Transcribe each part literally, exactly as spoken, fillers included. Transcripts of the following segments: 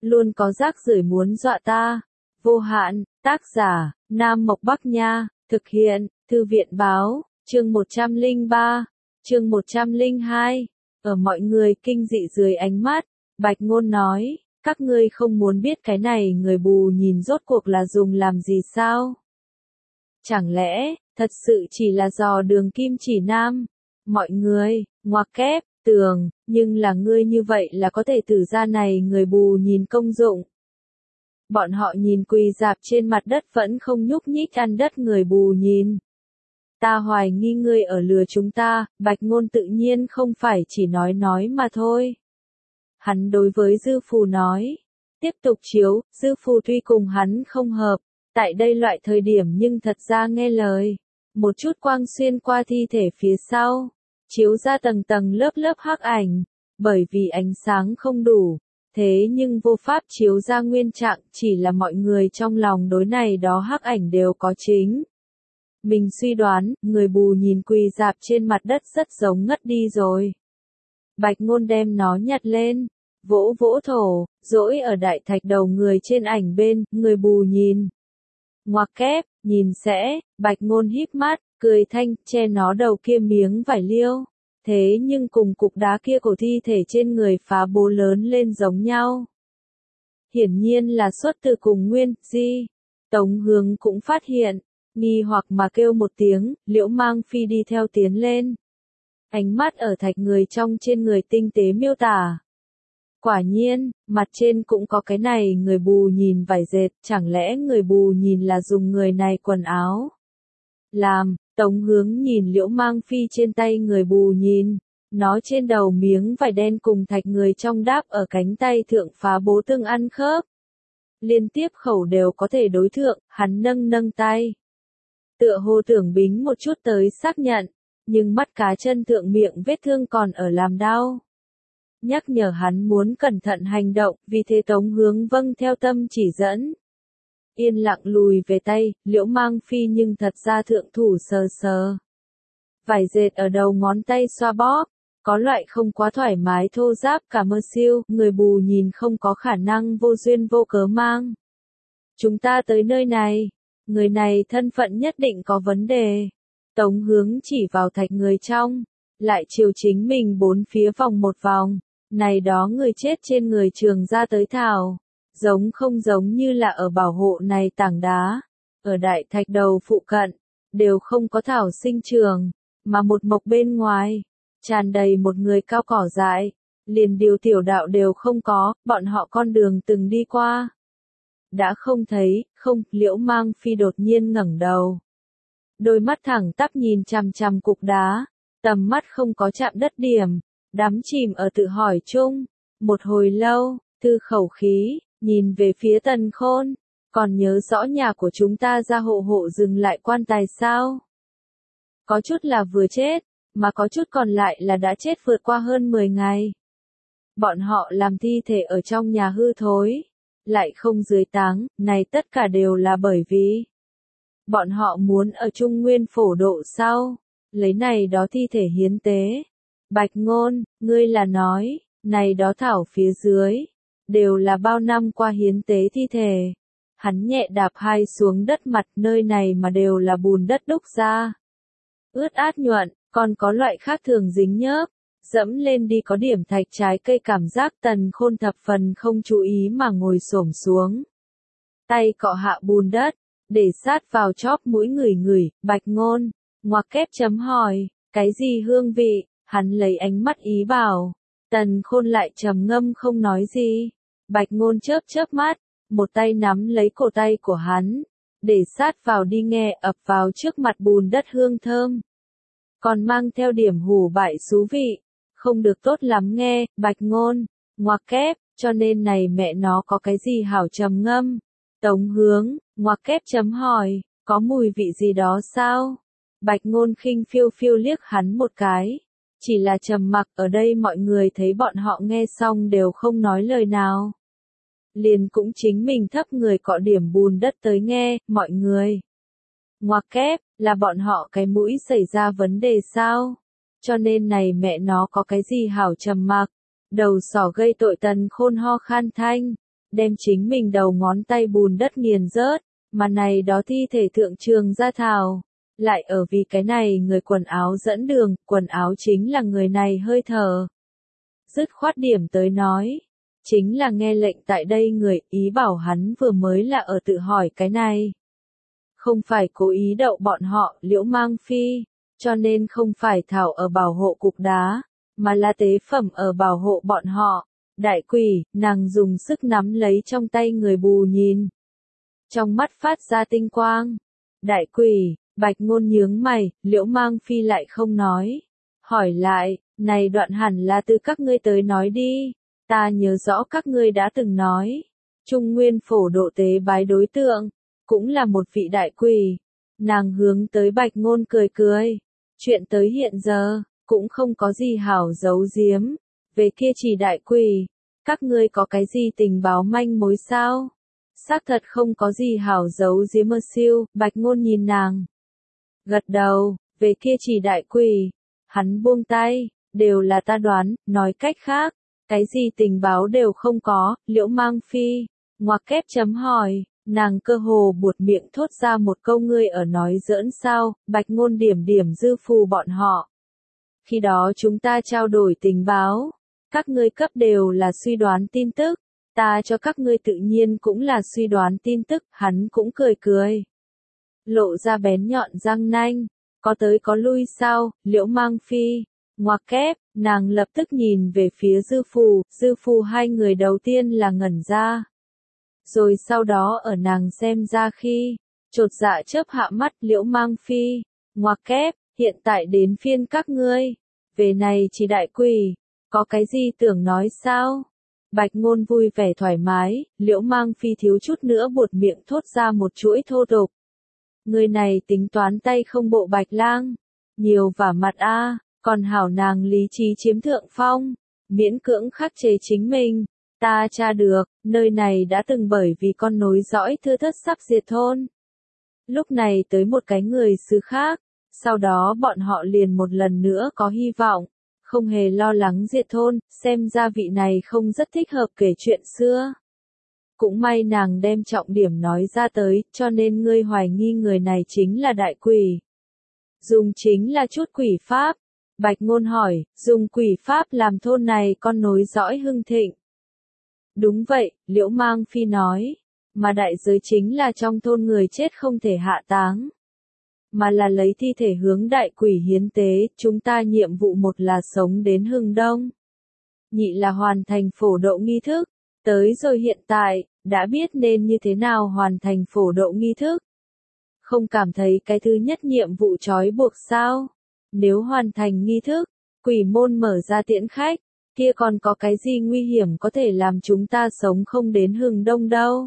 luôn có rác rưởi muốn dọa ta. Vô hạn, tác giả, Nam Mộc Bắc Nha, thực hiện, Thư viện Báo, chương một trăm lẻ ba, chương một trăm lẻ hai. Ở mọi người kinh dị dưới ánh mắt, Bạch Ngôn nói, các ngươi không muốn biết cái này người bù nhìn rốt cuộc là dùng làm gì sao? Chẳng lẽ, thật sự chỉ là dò đường kim chỉ nam? Mọi người, ngoặc kép, tường, nhưng là ngươi như vậy là có thể tử ra này người bù nhìn công dụng. Bọn họ nhìn quỳ dạp trên mặt đất vẫn không nhúc nhích ăn đất người bù nhìn. Ta hoài nghi ngươi ở lừa chúng ta, Bạch Ngôn tự nhiên không phải chỉ nói nói mà thôi. Hắn đối với Dư Phù nói, tiếp tục chiếu, Dư Phù tuy cùng hắn không hợp, tại đây loại thời điểm nhưng thật ra nghe lời. Một chút quang xuyên qua thi thể phía sau, chiếu ra tầng tầng lớp lớp hắc ảnh, bởi vì ánh sáng không đủ, thế nhưng vô pháp chiếu ra nguyên trạng, chỉ là mọi người trong lòng đối này đó hắc ảnh đều có chính. Mình suy đoán, người bù nhìn quỳ dạp trên mặt đất rất giống ngất đi rồi. Bạch Ngôn đem nó nhặt lên, vỗ vỗ thổ, dỗi ở đại thạch đầu người trên ảnh bên, người bù nhìn. Ngoặc kép, nhìn sẽ, Bạch Ngôn híp mắt, cười thanh, che nó đầu kia miếng vải liêu. Thế nhưng cùng cục đá kia của thi thể trên người phá bố lớn lên giống nhau. Hiển nhiên là xuất từ cùng nguyên, di. Tống Hướng cũng phát hiện, nghi hoặc mà kêu một tiếng, Liễu Mang Phi đi theo tiến lên. Ánh mắt ở thạch người trong trên người tinh tế miêu tả. Quả nhiên, mặt trên cũng có cái này người bù nhìn vải dệt, chẳng lẽ người bù nhìn là dùng người này quần áo? Làm, Tống Hướng nhìn Liễu Mang Phi trên tay người bù nhìn, nó trên đầu miếng vải đen cùng thạch người trong đáp ở cánh tay thượng phá bố tương ăn khớp. Liên tiếp khẩu đều có thể đối thượng, hắn nâng nâng tay. Tựa hồ tưởng bính một chút tới xác nhận, nhưng mắt cá chân thượng miệng vết thương còn ở làm đau. Nhắc nhở hắn muốn cẩn thận hành động, vì thế Tống Hướng vâng theo tâm chỉ dẫn. Yên lặng lùi về tay, Liễu Mang Phi nhưng thật ra thượng thủ sờ sờ. Vải dệt ở đầu ngón tay xoa bóp, có loại không quá thoải mái thô ráp cả mơ siêu, người bù nhìn không có khả năng vô duyên vô cớ mang. Chúng ta tới nơi này, người này thân phận nhất định có vấn đề. Tống Hướng chỉ vào thạch người trong, lại chiều chính mình bốn phía vòng một vòng, này đó người chết trên người trường ra tới thảo. Giống không giống như là ở bảo hộ này tảng đá, ở đại thạch đầu phụ cận, đều không có thảo sinh trường, mà một mộc bên ngoài, tràn đầy một người cao cỏ dại, liền điều tiểu đạo đều không có, bọn họ con đường từng đi qua. Đã không thấy, không, Liễu Mang Phi đột nhiên ngẩng đầu. Đôi mắt thẳng tắp nhìn chằm chằm cục đá, tầm mắt không có chạm đất điểm, đắm chìm ở tự hỏi chung, một hồi lâu, thư khẩu khí. Nhìn về phía Tần Khôn, còn nhớ rõ nhà của chúng ta ra hộ hộ dừng lại quan tài sao? Có chút là vừa chết, mà có chút còn lại là đã chết vượt qua hơn mười ngày. Bọn họ làm thi thể ở trong nhà hư thối, lại không dưới táng, này tất cả đều là bởi vì bọn họ muốn ở Trung Nguyên phổ độ sau, lấy này đó thi thể hiến tế. Bạch Ngôn, ngươi là nói, này đó thảo phía dưới. Đều là bao năm qua hiến tế thi thể. Hắn nhẹ đạp hai xuống đất mặt nơi này mà đều là bùn đất đúc ra. Ướt át nhuận, còn có loại khác thường dính nhớp. Dẫm lên đi có điểm thạch trái cây cảm giác Tần Khôn thập phần không chú ý mà ngồi xổm xuống. Tay cọ hạ bùn đất, để sát vào chóp mũi ngửi ngửi, Bạch Ngôn, ngoặc kép chấm hỏi, cái gì hương vị, hắn lấy ánh mắt ý bảo. Tần Khôn lại trầm ngâm không nói gì. Bạch Ngôn chớp chớp mắt, một tay nắm lấy cổ tay của hắn, để sát vào đi nghe ập vào trước mặt bùn đất hương thơm. Còn mang theo điểm hủ bại xú vị, không được tốt lắm nghe, Bạch Ngôn, ngoặc kép, cho nên này mẹ nó có cái gì hảo trầm ngâm. Tống Hướng, ngoặc kép chấm hỏi, có mùi vị gì đó sao? Bạch Ngôn khinh phiêu phiêu liếc hắn một cái. Chỉ là trầm mặc, ở đây mọi người thấy bọn họ nghe xong đều không nói lời nào. Liền cũng chính mình thấp người cọ điểm bùn đất tới nghe, mọi người. Ngoặc kép, là bọn họ cái mũi xảy ra vấn đề sao? Cho nên này mẹ nó có cái gì hảo trầm mặc. Đầu sỏ gây tội Tần Khôn ho khan thanh. đem chính mình đầu ngón tay bùn đất nghiền rớt, mà này đó thi thể thượng trường gia thảo. Lại ở vì cái này người quần áo dẫn đường, quần áo chính là người này hơi thở. Dứt khoát điểm tới nói, chính là nghe lệnh tại đây người, ý bảo hắn vừa mới là ở tự hỏi cái này. Không phải cố ý đậu bọn họ, Liễu Mang Phi, cho nên không phải thảo ở bảo hộ cục đá, mà là tế phẩm ở bảo hộ bọn họ. Đại quỷ, nàng dùng sức nắm lấy trong tay người bù nhìn. Trong mắt phát ra tinh quang. Đại quỷ, Bạch Ngôn nhướng mày, Liễu Mang Phi lại không nói. Hỏi lại, này đoạn hẳn là từ các ngươi tới nói đi. Ta nhớ rõ các ngươi đã từng nói. Trung Nguyên phổ độ tế bái đối tượng, cũng là một vị đại quỷ. Nàng hướng tới Bạch Ngôn cười cười. Chuyện tới hiện giờ, cũng không có gì hảo giấu giếm. Về kia chỉ đại quỷ, các ngươi có cái gì tình báo manh mối sao? Xác thật không có gì hảo giấu giếm mơ siêu, Bạch Ngôn nhìn nàng. Gật đầu, về kia chỉ đại quỷ. Hắn buông tay, đều là ta đoán, nói cách khác, cái gì tình báo đều không có, Liễu Mang Phi, ngoặc kép chấm hỏi, nàng cơ hồ buột miệng thốt ra một câu ngươi ở nói giỡn sao, Bạch Ngôn điểm điểm Dư Phù bọn họ. Khi đó chúng ta trao đổi tình báo, các ngươi cấp đều là suy đoán tin tức, ta cho các ngươi tự nhiên cũng là suy đoán tin tức, hắn cũng cười cười. Lộ ra bén nhọn răng nanh, có tới có lui sao, Liễu Mang Phi, ngoặc kép, nàng lập tức nhìn về phía Dư Phù, Dư Phù hai người đầu tiên là ngẩn ra. Rồi sau đó ở nàng xem ra khi, chột dạ chớp hạ mắt Liễu Mang Phi, ngoặc kép, hiện tại đến phiên các ngươi, về này chỉ đại quỷ, có cái gì tưởng nói sao? Bạch Ngôn vui vẻ thoải mái, Liễu Mang Phi thiếu chút nữa buột miệng thốt ra một chuỗi thô tục. Người này tính toán tay không bộ Bạch Lang, nhiều vả mặt a, còn hảo nàng lý trí chiếm thượng phong, miễn cưỡng khắc chế chính mình. Ta tra được, nơi này đã từng bởi vì con nối dõi thưa thất sắp diệt thôn. Lúc này tới một cái người xứ khác, sau đó bọn họ liền một lần nữa có hy vọng, không hề lo lắng diệt thôn, xem ra vị này không rất thích hợp kể chuyện xưa. Cũng may nàng đem trọng điểm nói ra tới, cho nên ngươi hoài nghi người này chính là đại quỷ. Dùng chính là chút quỷ pháp. Bạch Ngôn hỏi, dùng quỷ pháp làm thôn này con nối dõi hưng thịnh. Đúng vậy, Liễu Mang Phi nói, mà đại giới chính là trong thôn người chết không thể hạ táng, mà là lấy thi thể hướng đại quỷ hiến tế, chúng ta nhiệm vụ một là sống đến hưng đông, nhị là hoàn thành phổ độ nghi thức, tới rồi hiện tại, đã biết nên như thế nào hoàn thành phổ độ nghi thức. Không cảm thấy cái thứ nhất nhiệm vụ trói buộc sao? Nếu hoàn thành nghi thức, quỷ môn mở ra tiễn khách, kia còn có cái gì nguy hiểm có thể làm chúng ta sống không đến hưng đông đâu.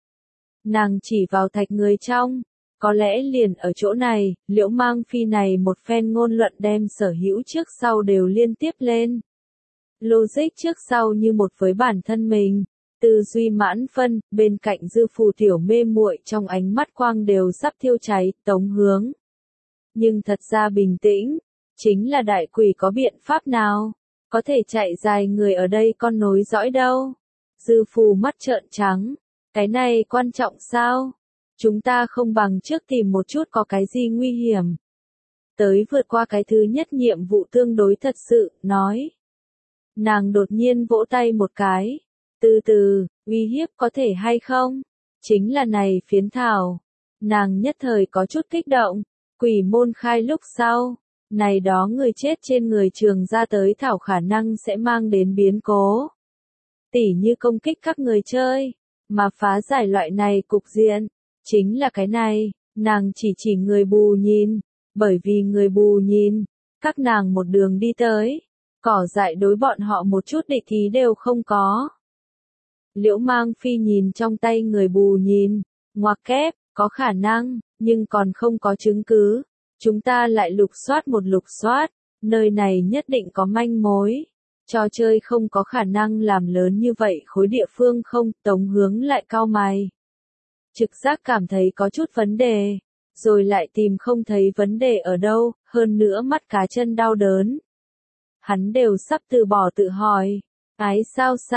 Nàng chỉ vào thạch người trong, có lẽ liền ở chỗ này, Liễu Mang Phi này một phen ngôn luận đem sở hữu trước sau đều liên tiếp lên. Logic trước sau như một với bản thân mình, tư duy mãn phân, bên cạnh Dư Phù tiểu mê muội trong ánh mắt quang đều sắp thiêu cháy, tống hướng. Nhưng thật ra bình tĩnh, chính là đại quỷ có biện pháp nào? Có thể chạy dài người ở đây con nối dõi đâu. Dư Phù mắt trợn trắng. Cái này quan trọng sao? Chúng ta không bằng trước tìm một chút có cái gì nguy hiểm. Tới vượt qua cái thứ nhất nhiệm vụ tương đối thật sự, nói. Nàng đột nhiên vỗ tay một cái. Từ từ, uy hiếp có thể hay không? Chính là này phiến thảo. Nàng nhất thời có chút kích động. Quỷ môn khai lúc sau. Này đó người chết trên người trường ra tới thảo khả năng sẽ mang đến biến cố. Tỉ như công kích các người chơi, mà phá giải loại này cục diện, chính là cái này, nàng chỉ chỉ người bù nhìn, bởi vì người bù nhìn, các nàng một đường đi tới, cỏ dại đối bọn họ một chút địch ý đều không có. Liễu Mang Phi nhìn trong tay người bù nhìn, ngoặc kép, có khả năng, nhưng còn không có chứng cứ. Chúng ta lại lục soát một lục soát, nơi này nhất định có manh mối. Trò chơi không có khả năng làm lớn như vậy khối địa phương không, Tống Hướng lại cau mày. Trực giác cảm thấy có chút vấn đề, rồi lại tìm không thấy vấn đề ở đâu, hơn nữa mắt cá chân đau đớn. Hắn đều sắp từ bỏ tự hỏi, ái sao sao,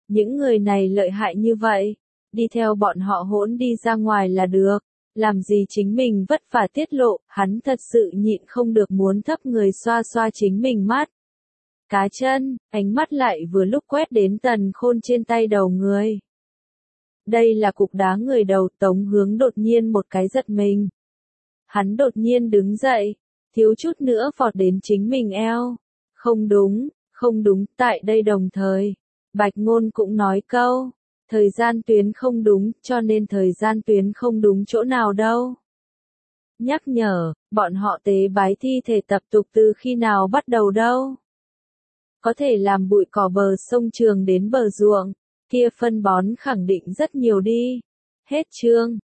Những người này lợi hại như vậy, đi theo bọn họ hỗn đi ra ngoài là được, làm gì chính mình vất vả tiết lộ, hắn thật sự nhịn không được muốn thấp người xoa xoa chính mình mắt. Cá chân, ánh mắt lại vừa lúc quét đến Tần Khôn trên tay đầu người. Đây là cục đá người đầu. Tống Hướng đột nhiên một cái giật mình. Hắn đột nhiên đứng dậy, thiếu chút nữa vọt đến chính mình eo. Không đúng, không đúng, tại đây đồng thời, Bạch Ngôn cũng nói câu, thời gian tuyến không đúng, cho nên thời gian tuyến không đúng chỗ nào đâu. Nhắc nhở, bọn họ tế bái thi thể tập tục từ khi nào bắt đầu đâu. Có thể làm bụi cỏ bờ sông trường đến bờ ruộng, kia phân bón khẳng định rất nhiều đi. Hết chương.